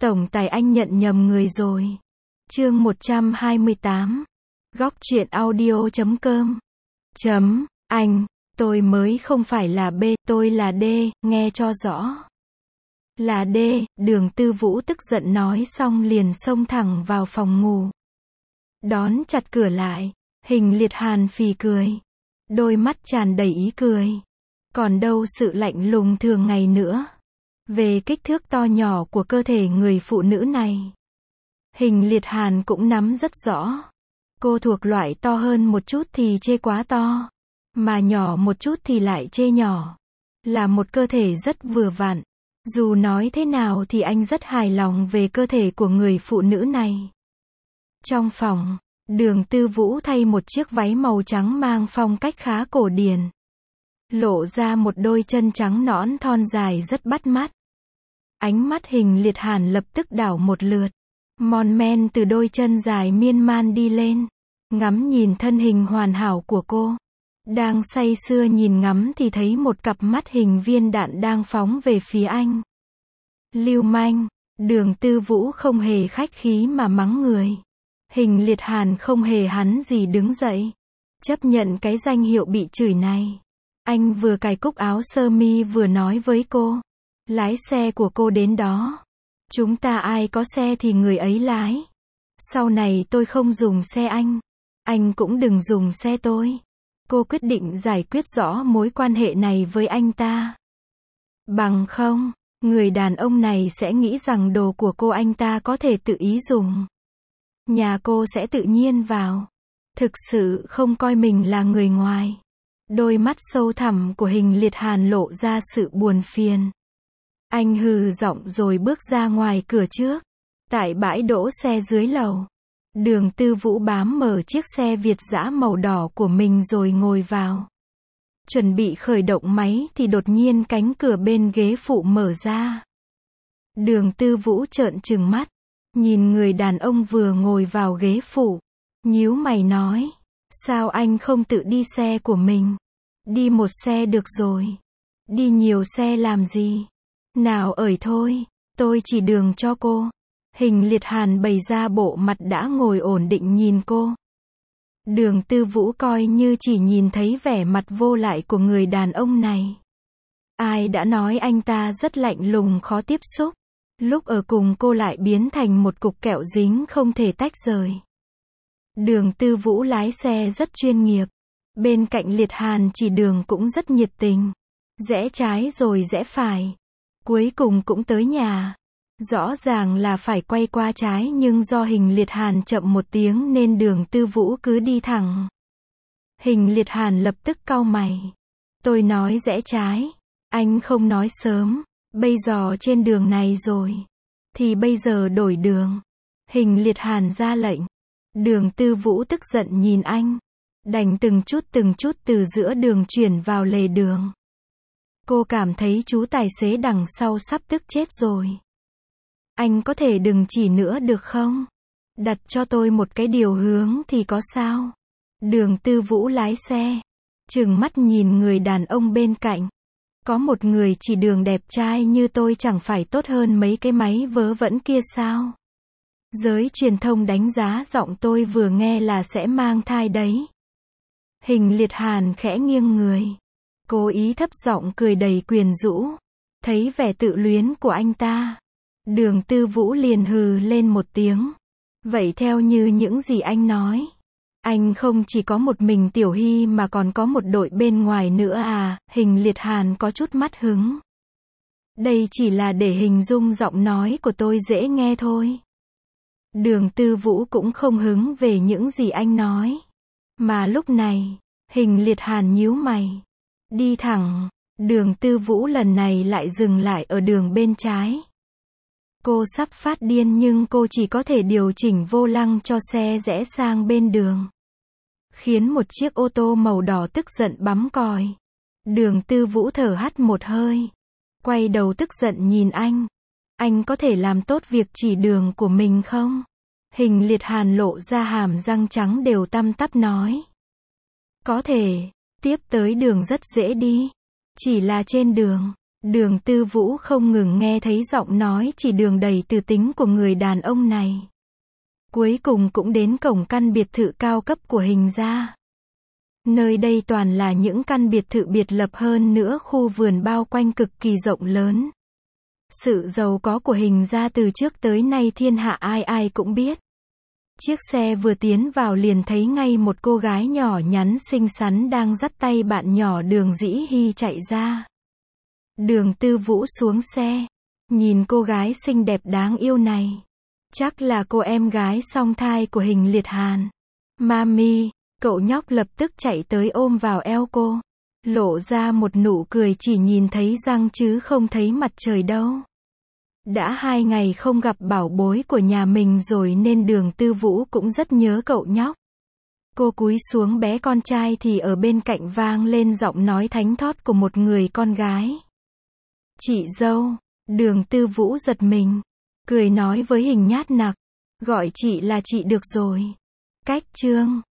Tổng tài anh nhận nhầm người rồi. Chương 128. Góc truyện audio.com. Anh, tôi mới không phải là B, tôi là D, nghe cho rõ. Là D, Đường Tư Vũ tức giận nói xong liền xông thẳng vào phòng ngủ. Đón chặt cửa lại, Hình Liệt Hàn phì cười. Đôi mắt tràn đầy ý cười. Còn đâu sự lạnh lùng thường ngày nữa. Về kích thước to nhỏ của cơ thể người phụ nữ này, Hình Liệt Hàn cũng nắm rất rõ. Cô thuộc loại to hơn một chút thì chê quá to, mà nhỏ một chút thì lại chê nhỏ. Là một cơ thể rất vừa vặn. Dù nói thế nào thì anh rất hài lòng về cơ thể của người phụ nữ này. Trong phòng, Đường Tư Vũ thay một chiếc váy màu trắng mang phong cách khá cổ điển, lộ ra một đôi chân trắng nõn thon dài rất bắt mắt. Ánh mắt Hình Liệt Hàn lập tức đảo một lượt, mon men từ đôi chân dài miên man đi lên, ngắm nhìn thân hình hoàn hảo của cô. Đang say sưa nhìn ngắm thì thấy một cặp mắt hình viên đạn đang phóng về phía anh. Lưu manh, Đường Tư Vũ không hề khách khí mà mắng người. Hình Liệt Hàn không hề hắn gì đứng dậy, chấp nhận cái danh hiệu bị chửi này. Anh vừa cài cúc áo sơ mi vừa nói với cô, lái xe của cô đến đó. Chúng ta ai có xe thì người ấy lái. Sau này tôi không dùng xe anh cũng đừng dùng xe tôi. Cô quyết định giải quyết rõ mối quan hệ này với anh ta. Bằng không, người đàn ông này sẽ nghĩ rằng đồ của cô anh ta có thể tự ý dùng. Nhà cô sẽ tự nhiên vào. Thực sự không coi mình là người ngoài. Đôi mắt sâu thẳm của Hình Liệt Hàn lộ ra sự buồn phiền. Anh hừ giọng rồi bước ra ngoài cửa trước. Tại bãi đỗ xe dưới lầu, Đường Tư Vũ bám mở chiếc xe Việt dã màu đỏ của mình rồi ngồi vào. Chuẩn bị khởi động máy thì đột nhiên cánh cửa bên ghế phụ mở ra. Đường Tư Vũ trợn trừng mắt, nhìn người đàn ông vừa ngồi vào ghế phụ, nhíu mày nói, sao anh không tự đi xe của mình? Đi một xe được rồi. Đi nhiều xe làm gì? Nào ởi thôi, tôi chỉ đường cho cô. Hình Liệt Hàn bày ra bộ mặt đã ngồi ổn định nhìn cô. Đường Tư Vũ coi như chỉ nhìn thấy vẻ mặt vô lại của người đàn ông này. Ai đã nói anh ta rất lạnh lùng khó tiếp xúc. Lúc ở cùng cô lại biến thành một cục kẹo dính không thể tách rời. Đường Tư Vũ lái xe rất chuyên nghiệp. Bên cạnh Liệt Hàn chỉ đường cũng rất nhiệt tình. Rẽ trái rồi rẽ phải. Cuối cùng cũng tới nhà. Rõ ràng là phải quay qua trái nhưng do Hình Liệt Hàn chậm một tiếng nên Đường Tư Vũ cứ đi thẳng. Hình Liệt Hàn lập tức cau mày. Tôi nói rẽ trái. Anh không nói sớm. Bây giờ trên đường này rồi. Thì bây giờ đổi đường. Hình Liệt Hàn ra lệnh. Đường Tư Vũ tức giận nhìn anh. Đành từng chút từ giữa đường chuyển vào lề đường. Cô cảm thấy chú tài xế đằng sau sắp tức chết rồi. Anh có thể đừng chỉ nữa được không? Đặt cho tôi một cái điều hướng thì có sao? Đường Tư Vũ lái xe, trừng mắt nhìn người đàn ông bên cạnh. Có một người chỉ đường đẹp trai như tôi chẳng phải tốt hơn mấy cái máy vớ vẩn kia sao? Giới truyền thông đánh giá giọng tôi vừa nghe là sẽ mang thai đấy. Hình Liệt Hàn khẽ nghiêng người, cố ý thấp giọng cười đầy quyến rũ. Thấy vẻ tự luyến của anh ta, Đường Tư Vũ liền hừ lên một tiếng. Vậy theo như những gì anh nói, anh không chỉ có một mình Tiểu Hy mà còn có một đội bên ngoài nữa à? Hình Liệt Hàn có chút mất hứng. Đây chỉ là để hình dung giọng nói của tôi dễ nghe thôi. Đường Tư Vũ cũng không hứng về những gì anh nói. Mà lúc này, Hình Liệt Hàn nhíu mày. Đi thẳng. Đường Tư Vũ lần này lại dừng lại ở đường bên trái. Cô sắp phát điên nhưng cô chỉ có thể điều chỉnh vô lăng cho xe rẽ sang bên đường. Khiến một chiếc ô tô màu đỏ tức giận bấm còi. Đường Tư Vũ thở hắt một hơi. Quay đầu tức giận nhìn anh. Anh có thể làm tốt việc chỉ đường của mình không? Hình Liệt Hàn lộ ra hàm răng trắng đều tăm tắp nói. Có thể, tiếp tới đường rất dễ đi. Chỉ là trên đường, Đường Tư Vũ không ngừng nghe thấy giọng nói chỉ đường đầy từ tính của người đàn ông này. Cuối cùng cũng đến cổng căn biệt thự cao cấp của Hình gia. Nơi đây toàn là những căn biệt thự biệt lập, hơn nữa khu vườn bao quanh cực kỳ rộng lớn. Sự giàu có của Hình gia từ trước tới nay thiên hạ ai ai cũng biết. Chiếc xe vừa tiến vào liền thấy ngay một cô gái nhỏ nhắn xinh xắn đang dắt tay bạn nhỏ Đường Dĩ Hy chạy ra. Đường Tư Vũ xuống xe, nhìn cô gái xinh đẹp đáng yêu này. Chắc là cô em gái song thai của Hình Liệt Hàn. Mami, cậu nhóc lập tức chạy tới ôm vào eo cô. Lộ ra một nụ cười, chỉ nhìn thấy răng chứ không thấy mặt trời đâu. Đã 2 ngày không gặp bảo bối của nhà mình rồi nên Đường Tư Vũ cũng rất nhớ cậu nhóc. Cô cúi xuống bé con trai thì ở bên cạnh vang lên giọng nói thánh thót của một người con gái. Chị dâu. Đường Tư Vũ giật mình, cười nói với Hình Nhát Nặc. Gọi chị là chị được rồi. Cách chương